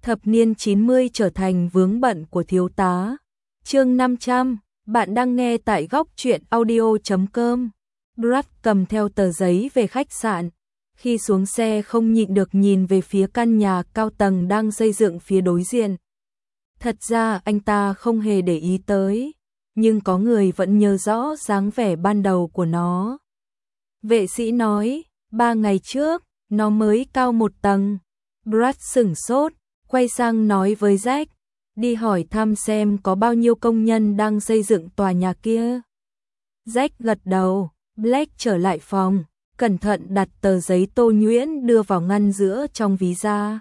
Thập niên 90 trở thành vướng bận của thiếu tá. Chương 500, bạn đang nghe tại góc truyện audio.com. Brad cầm theo tờ giấy về khách sạn. Khi xuống xe không nhịn được nhìn về phía căn nhà cao tầng đang xây dựng phía đối diện. Thật ra anh ta không hề để ý tới, nhưng có người vẫn nhớ rõ dáng vẻ ban đầu của nó. Vệ sĩ nói, 3 ngày trước, nó mới cao 1 tầng. Brad sửng sốt, quay sang nói với Jack, đi hỏi thăm xem có bao nhiêu công nhân đang xây dựng tòa nhà kia. Jack gật đầu, Blake trở lại phòng, cẩn thận đặt tờ giấy Tô Nhuyễn đưa vào ngăn giữa trong ví ra.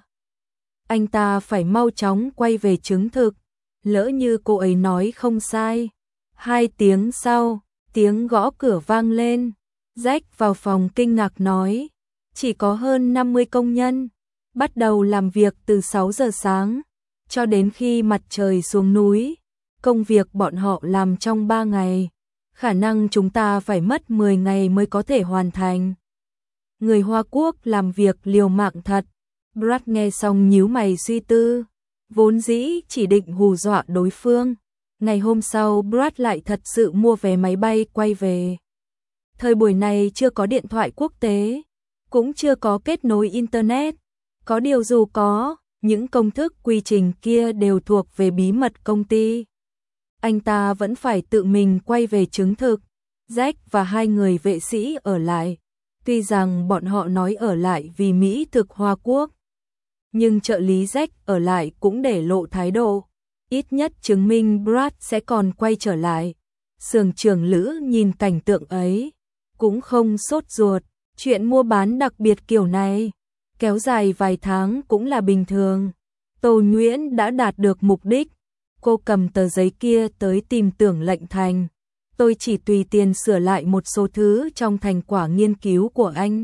Anh ta phải mau chóng quay về chứng thực, lỡ như cô ấy nói không sai. 2 tiếng sau, tiếng gõ cửa vang lên. Jack vào phòng kinh ngạc nói, chỉ có hơn 50 công nhân, bắt đầu làm việc từ 6 giờ sáng, cho đến khi mặt trời xuống núi. Công việc bọn họ làm trong 3 ngày, khả năng chúng ta phải mất 10 ngày mới có thể hoàn thành. Người Hoa Quốc làm việc liều mạng thật. Brad nghe xong nhíu mày suy tư, vốn dĩ chỉ định hù dọa đối phương. Ngày hôm sau Brad lại thật sự mua vé máy bay quay về. Thời buổi này chưa có điện thoại quốc tế, cũng chưa có kết nối Internet. Có điều dù có, những công thức quy trình kia đều thuộc về bí mật công ty. Anh ta vẫn phải tự mình quay về chứng thực. Jack và 2 người vệ sĩ ở lại. Tuy rằng bọn họ nói ở lại vì Mỹ thực Hoa Quốc, nhưng trợ lý Jack ở lại cũng để lộ thái độ, ít nhất chứng minh Brad sẽ còn quay trở lại. Xưởng trưởng Lữ nhìn cảnh tượng ấy, cũng không sốt ruột. Chuyện mua bán đặc biệt kiểu này, kéo dài vài tháng cũng là bình thường. Tô Nhuyễn đã đạt được mục đích. Cô cầm tờ giấy kia tới tìm Tưởng Lệnh Thành. Tôi chỉ tùy tiền sửa lại một số thứ trong thành quả nghiên cứu của anh.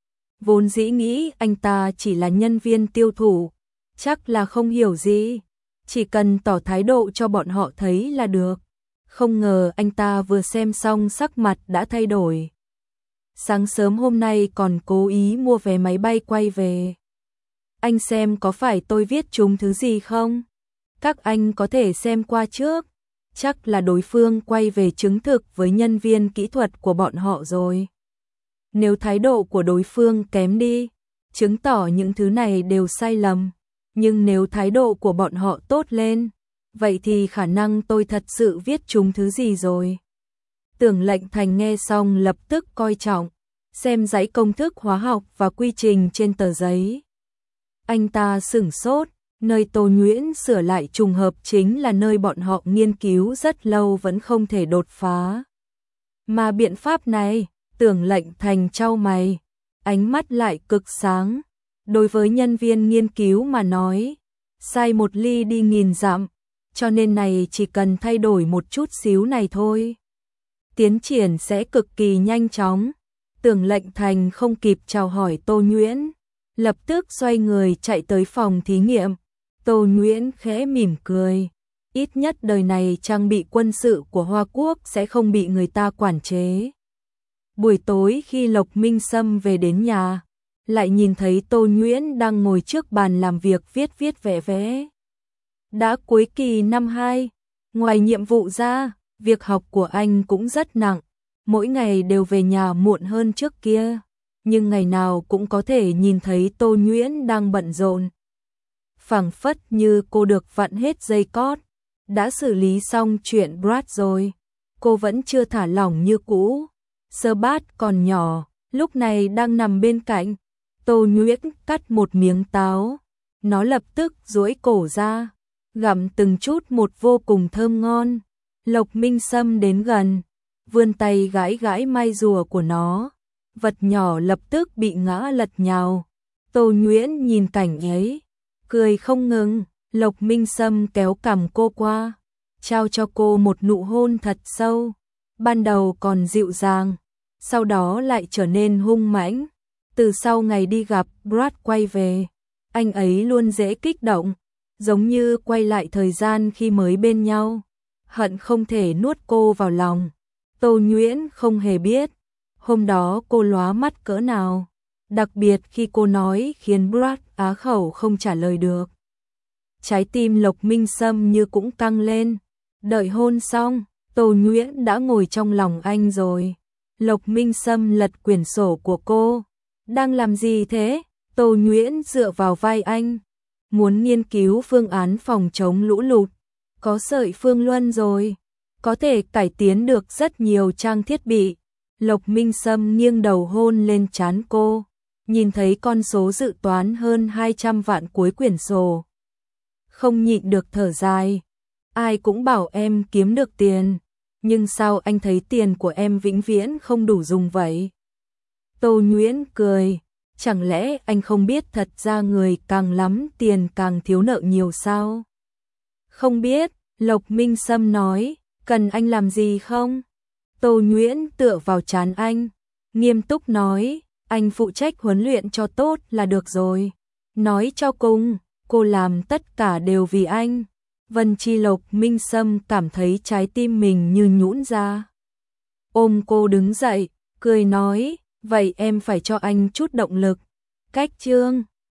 Vốn dĩ nghĩ anh ta chỉ là nhân viên tiêu thụ, chắc là không hiểu gì, chỉ cần tỏ thái độ cho bọn họ thấy là được. Không ngờ anh ta vừa xem xong sắc mặt đã thay đổi. Sáng sớm hôm nay còn cố ý mua vé máy bay quay về. Anh xem có phải tôi viết trúng thứ gì không? Các anh có thể xem qua trước. Chắc là đối phương quay về chứng thực với nhân viên kỹ thuật của bọn họ rồi. Nếu thái độ của đối phương kém đi, chứng tỏ những thứ này đều sai lầm. Nhưng nếu thái độ của bọn họ tốt lên, vậy thì khả năng tôi thật sự viết trúng thứ gì rồi. Tưởng Lệnh Thành nghe xong lập tức coi trọng, xem dãy công thức hóa học và quy trình trên tờ giấy. Anh ta sửng sốt, nơi Tô Nhuyễn sửa lại trùng hợp chính là nơi bọn họ nghiên cứu rất lâu vẫn không thể đột phá. Mà biện pháp này, Tưởng Lệnh Thành chau mày, ánh mắt lại cực sáng. Đối với nhân viên nghiên cứu mà nói, sai 1 ly đi nghìn dặm, cho nên này chỉ cần thay đổi một chút xíu này thôi, tiến triển sẽ cực kỳ nhanh chóng. Tưởng Lệnh Thành không kịp chào hỏi Tô Nhuyễn, lập tức xoay người chạy tới phòng thí nghiệm. Tô Nhuyễn khẽ mỉm cười, ít nhất đời này trang bị quân sự của Hoa Quốc sẽ không bị người ta quản chế. Buổi tối khi Lộc Minh Sâm về đến nhà, lại nhìn thấy Tô Nhuyễn đang ngồi trước bàn làm việc viết vẽ vẽ. Đã cuối kỳ năm 2, ngoài nhiệm vụ ra, việc học của anh cũng rất nặng, mỗi ngày đều về nhà muộn hơn trước kia, nhưng ngày nào cũng có thể nhìn thấy Tô Nhuyễn đang bận rộn. Phảng phất như cô được vặn hết dây cót, đã xử lý xong chuyện Brad rồi, cô vẫn chưa thả lỏng như cũ. Sơ Bát còn nhỏ, lúc này đang nằm bên cạnh. Tô Nhuyễn cắt một miếng táo, nó lập tức duỗi cổ ra, gặm từng chút một vô cùng thơm ngon. Lộc Minh Sâm đến gần, vươn tay gãi gãi mai rùa của nó, vật nhỏ lập tức bị ngã lật nhào. Tô Nhuyễn nhìn cảnh ấy, cười không ngừng. Lộc Minh Sâm kéo cằm cô qua, trao cho cô một nụ hôn thật sâu, ban đầu còn dịu dàng, sau đó lại trở nên hung mãnh. Từ sau ngày đi gặp Brad quay về, anh ấy luôn dễ kích động, giống như quay lại thời gian khi mới bên nhau, hận không thể nuốt cô vào lòng. Tô Nhuyễn không hề biết, hôm đó cô lóa mắt cỡ nào, đặc biệt khi cô nói khiến Brad á khẩu không trả lời được. trái tim Lộc Minh Sâm như cũng căng lên. Đợi hôn xong, Tô Nhuyễn đã ngồi trong lòng anh rồi. Lộc Minh Sâm lật quyển sổ của cô. Đang làm gì thế? Tô Nhuyễn dựa vào vai anh. Muốn nghiên cứu phương án phòng chống lũ lụt. Có sợi phương luân rồi. Có thể cải tiến được rất nhiều trang thiết bị. Lộc Minh Sâm nghiêng đầu hôn lên trán cô. Nhìn thấy con số dự toán hơn 200 vạn cuối quyển sổ. Không nhịn được thở dài. Ai cũng bảo em kiếm được tiền. Nhưng sao anh thấy tiền của em vĩnh viễn không đủ dùng vậy? Tô Nhuyễn cười. Chẳng lẽ anh không biết thật ra người càng lắm tiền càng thiếu nợ nhiều sao? Không biết, Lộc Minh Sâm nói. Cần anh làm gì không? Tô Nhuyễn tựa vào trán anh. Nghiêm túc nói. Anh phụ trách huấn luyện cho tốt là được rồi. Nói cho cùng, cô làm tất cả đều vì anh. Vân Chi. Lộc Minh Sâm cảm thấy trái tim mình như nhũn ra. Ôm cô đứng dậy, cười nói, vậy em phải cho anh chút động lực. Cách chương